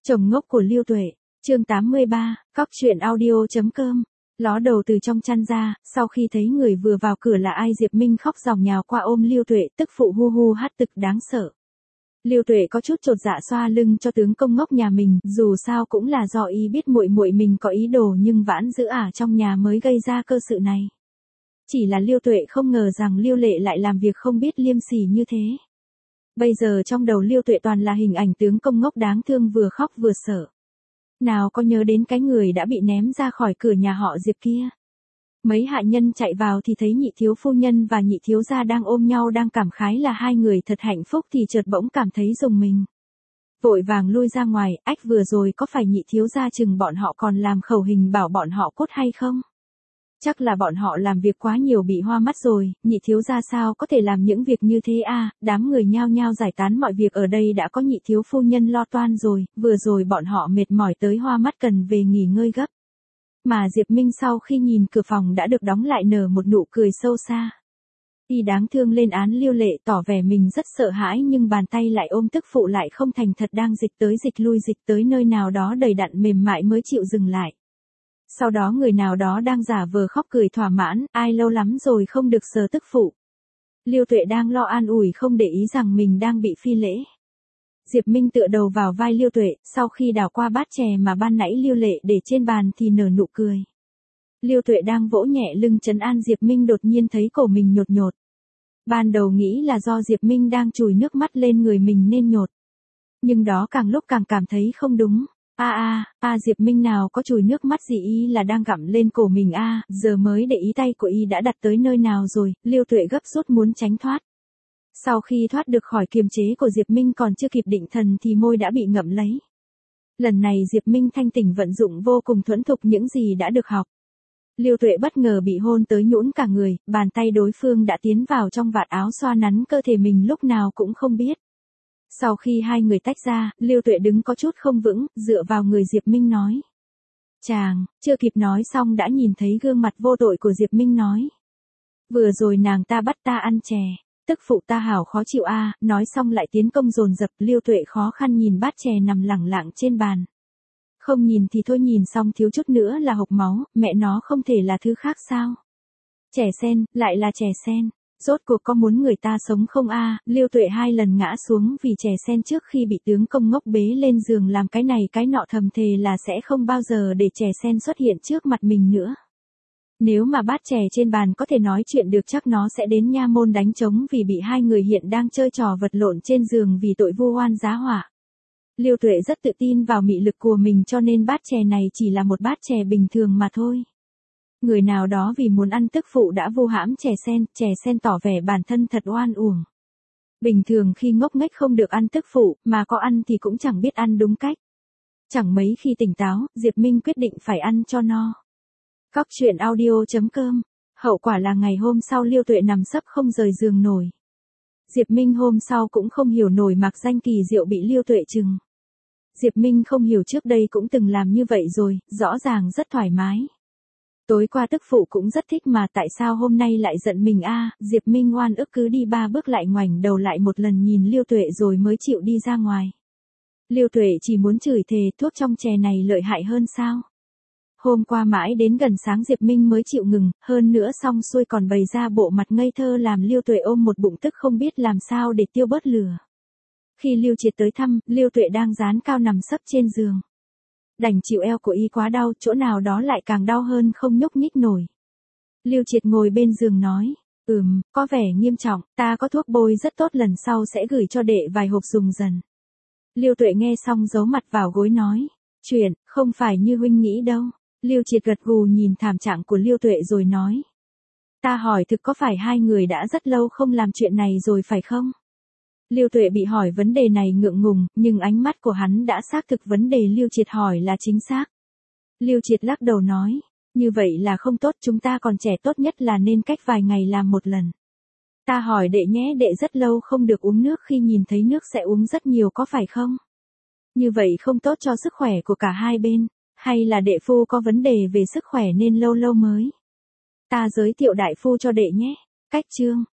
Chồng ngốc của Lưu Tuệ, chương 83, cóc truyện audio.com. Ló đầu từ trong chăn ra, sau khi thấy người vừa vào cửa là ai, Diệp Minh khóc ròng nhào qua ôm Lưu Tuệ, tức phụ hu hu hát tực đáng sợ. Lưu Tuệ có chút chột dạ xoa lưng cho tướng công ngốc nhà mình, dù sao cũng là do ý biết muội muội mình có ý đồ nhưng vãn giữ ả trong nhà mới gây ra cơ sự này. Chỉ là Lưu Tuệ không ngờ rằng Lưu Lệ lại làm việc không biết liêm sỉ như thế. Bây giờ trong đầu Lưu Tuệ toàn là hình ảnh tướng công ngốc đáng thương vừa khóc vừa sợ. Nào có nhớ đến cái người đã bị ném ra khỏi cửa nhà họ Diệp kia. Mấy hạ nhân chạy vào thì thấy nhị thiếu phu nhân và nhị thiếu gia đang ôm nhau đang cảm khái là hai người thật hạnh phúc thì chợt bỗng cảm thấy rùng mình. Vội vàng lui ra ngoài, ách vừa rồi có phải nhị thiếu gia chừng bọn họ còn làm khẩu hình bảo bọn họ cốt hay không? Chắc là bọn họ làm việc quá nhiều bị hoa mắt rồi, nhị thiếu gia sao có thể làm những việc như thế à, đám người nhao nhao giải tán mọi việc ở đây đã có nhị thiếu phu nhân lo toan rồi, vừa rồi bọn họ mệt mỏi tới hoa mắt cần về nghỉ ngơi gấp. Mà Diệp Minh sau khi nhìn cửa phòng đã được đóng lại nở một nụ cười sâu xa. Y đáng thương lên án Lưu Lệ tỏ vẻ mình rất sợ hãi nhưng bàn tay lại ôm tức phụ lại không thành thật đang dịch tới dịch lui dịch tới nơi nào đó đầy đặn mềm mại mới chịu dừng lại. Sau đó người nào đó đang giả vờ khóc cười thỏa mãn, ai lâu lắm rồi không được sờ tức phụ. Lưu Tuệ đang lo an ủi không để ý rằng mình đang bị phi lễ. Diệp Minh tựa đầu vào vai Lưu Tuệ, sau khi đảo qua bát chè mà ban nãy Lưu Lệ để trên bàn thì nở nụ cười. Lưu Tuệ đang vỗ nhẹ lưng trấn an Diệp Minh đột nhiên thấy cổ mình nhột nhột. Ban đầu nghĩ là do Diệp Minh đang chùi nước mắt lên người mình nên nhột. Nhưng đó càng lúc càng cảm thấy không đúng. Diệp Minh nào có chùi nước mắt gì, y là đang gặm lên cổ mình giờ mới để ý tay của y đã đặt tới nơi nào rồi. Lưu Tuệ gấp rút muốn tránh thoát. Sau khi thoát được khỏi kiềm chế của Diệp Minh còn chưa kịp định thần thì môi đã bị ngậm lấy. Lần này Diệp Minh thanh tỉnh vận dụng vô cùng thuần thục những gì đã được học. Lưu Tuệ bất ngờ bị hôn tới nhũn cả người, bàn tay đối phương đã tiến vào trong vạt áo xoa nắn cơ thể mình lúc nào cũng không biết. Sau khi hai người tách ra, Lưu Tuệ đứng có chút không vững, dựa vào người Diệp Minh nói. Chàng, chưa kịp nói xong đã nhìn thấy gương mặt vô tội của Diệp Minh nói. Vừa rồi nàng ta bắt ta ăn chè, tức phụ ta hảo khó chịu nói xong lại tiến công dồn dập. Lưu Tuệ khó khăn nhìn bát chè nằm lẳng lặng trên bàn. Không nhìn thì thôi, nhìn xong thiếu chút nữa là hộc máu, mẹ nó không thể là thứ khác sao? Chè sen, lại là chè sen. Rốt cuộc có muốn người ta sống không Lưu Tuệ 2 lần ngã xuống vì chè sen trước khi bị tướng công ngốc bế lên giường làm cái này cái nọ, thầm thề là sẽ không bao giờ để chè sen xuất hiện trước mặt mình nữa. Nếu mà bát chè trên bàn có thể nói chuyện được chắc nó sẽ đến nha môn đánh trống vì bị hai người hiện đang chơi trò vật lộn trên giường vì tội vu oan giá họa. Lưu Tuệ rất tự tin vào mị lực của mình cho nên bát chè này chỉ là một bát chè bình thường mà thôi. Người nào đó vì muốn ăn tức phụ đã vu hãm chè sen tỏ vẻ bản thân thật oan uổng. Bình thường khi ngốc nghếch không được ăn tức phụ, mà có ăn thì cũng chẳng biết ăn đúng cách. Chẳng mấy khi tỉnh táo, Diệp Minh quyết định phải ăn cho no. Cóc truyện audio.com. Hậu quả là ngày hôm sau Lưu Tuệ nằm sấp không rời giường nổi. Diệp Minh hôm sau cũng không hiểu nổi mặc danh kỳ diệu bị Lưu Tuệ trừng. Diệp Minh không hiểu trước đây cũng từng làm như vậy rồi, rõ ràng rất thoải mái. Tối qua tức phụ cũng rất thích mà tại sao hôm nay lại giận mình Diệp Minh oan ức cứ đi 3 bước lại ngoảnh đầu lại một lần nhìn Lưu Tuệ rồi mới chịu đi ra ngoài. Lưu Tuệ chỉ muốn chửi thề thuốc trong chè này lợi hại hơn sao. Hôm qua mãi đến gần sáng Diệp Minh mới chịu ngừng, hơn nữa xong xuôi còn bày ra bộ mặt ngây thơ làm Lưu Tuệ ôm một bụng tức không biết làm sao để tiêu bớt lửa. Khi Lưu Triệt tới thăm, Lưu Tuệ đang dán cao nằm sấp trên giường. Đành chịu eo của y quá đau, chỗ nào đó lại càng đau hơn không nhúc nhích nổi. Lưu Triệt ngồi bên giường nói, có vẻ nghiêm trọng, ta có thuốc bôi rất tốt lần sau sẽ gửi cho đệ vài hộp dùng dần. Lưu Tuệ nghe xong giấu mặt vào gối nói, chuyện, không phải như huynh nghĩ đâu. Lưu Triệt gật gù nhìn thảm trạng của Lưu Tuệ rồi nói. Ta hỏi thực có phải hai người đã rất lâu không làm chuyện này rồi phải không? Lưu Tuệ bị hỏi vấn đề này ngượng ngùng, nhưng ánh mắt của hắn đã xác thực vấn đề Lưu Triệt hỏi là chính xác. Lưu Triệt lắc đầu nói, như vậy là không tốt, chúng ta còn trẻ, tốt nhất là nên cách vài ngày làm một lần. Ta hỏi đệ nhé, đệ rất lâu không được uống nước, khi nhìn thấy nước sẽ uống rất nhiều có phải không? Như vậy không tốt cho sức khỏe của cả hai bên, hay là đệ phu có vấn đề về sức khỏe nên lâu lâu mới? Ta giới thiệu đại phu cho đệ nhé. Cách chương